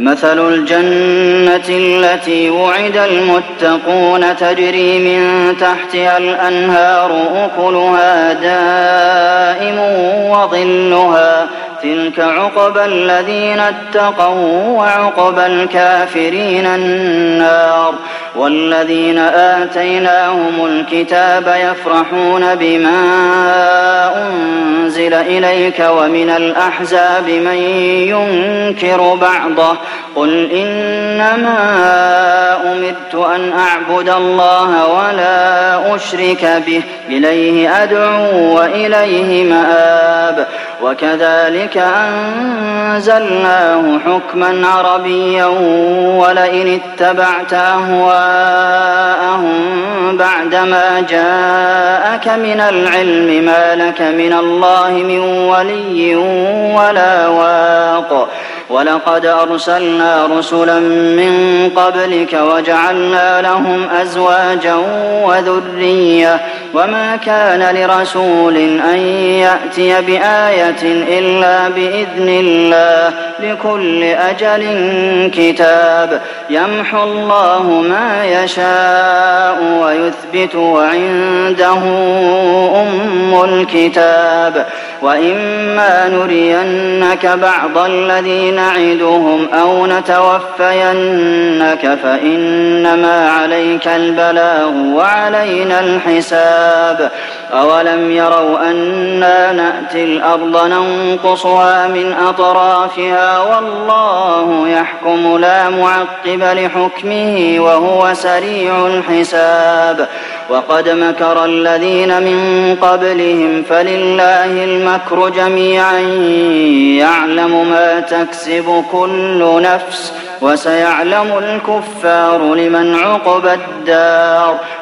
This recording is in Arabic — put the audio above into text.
مثل الجنة التي وعد المتقون تجري من تحتها الأنهار أكلها دائم وظلها تلك عقبى الذين اتقوا وعقبى الكافرين النار والذين آتيناهم الكتاب يفرحون بما أنزل إليك ومن الأحزاب من ينكر بعضه قل إنما أمرت أن أعبد الله ولا أشرك به إليه أدعو وإليه مآب وكذلك أنزلناه حكما عربيا ولئن اتبعت أهواءهم بعدما جاءك من العلم ما لك من الله من ولي ولا واق ولقد أرسلنا رسلا من قبلك وجعلنا لهم أزواجا وذرية وما كان لرسول أن يأتي بآية إلا بإذن الله لكل أجل كتاب يمحو الله ما يشاء ويثبت وعنده أم الكتاب وإما نرينك بعض الذي نعدهم أو نتوفينك فإنما عليك البلاغ وعلينا الحساب أولم يروا أنا نأتي الأرض ننقصها من أطرافها والله يحكم لا معقب لحكمه وهو سريع الحساب وقد مكر الذين من قبلهم فلله المكر جميعا يعلم ما تكسب كل نفس وسيعلم الكفار لمن عقبى الدار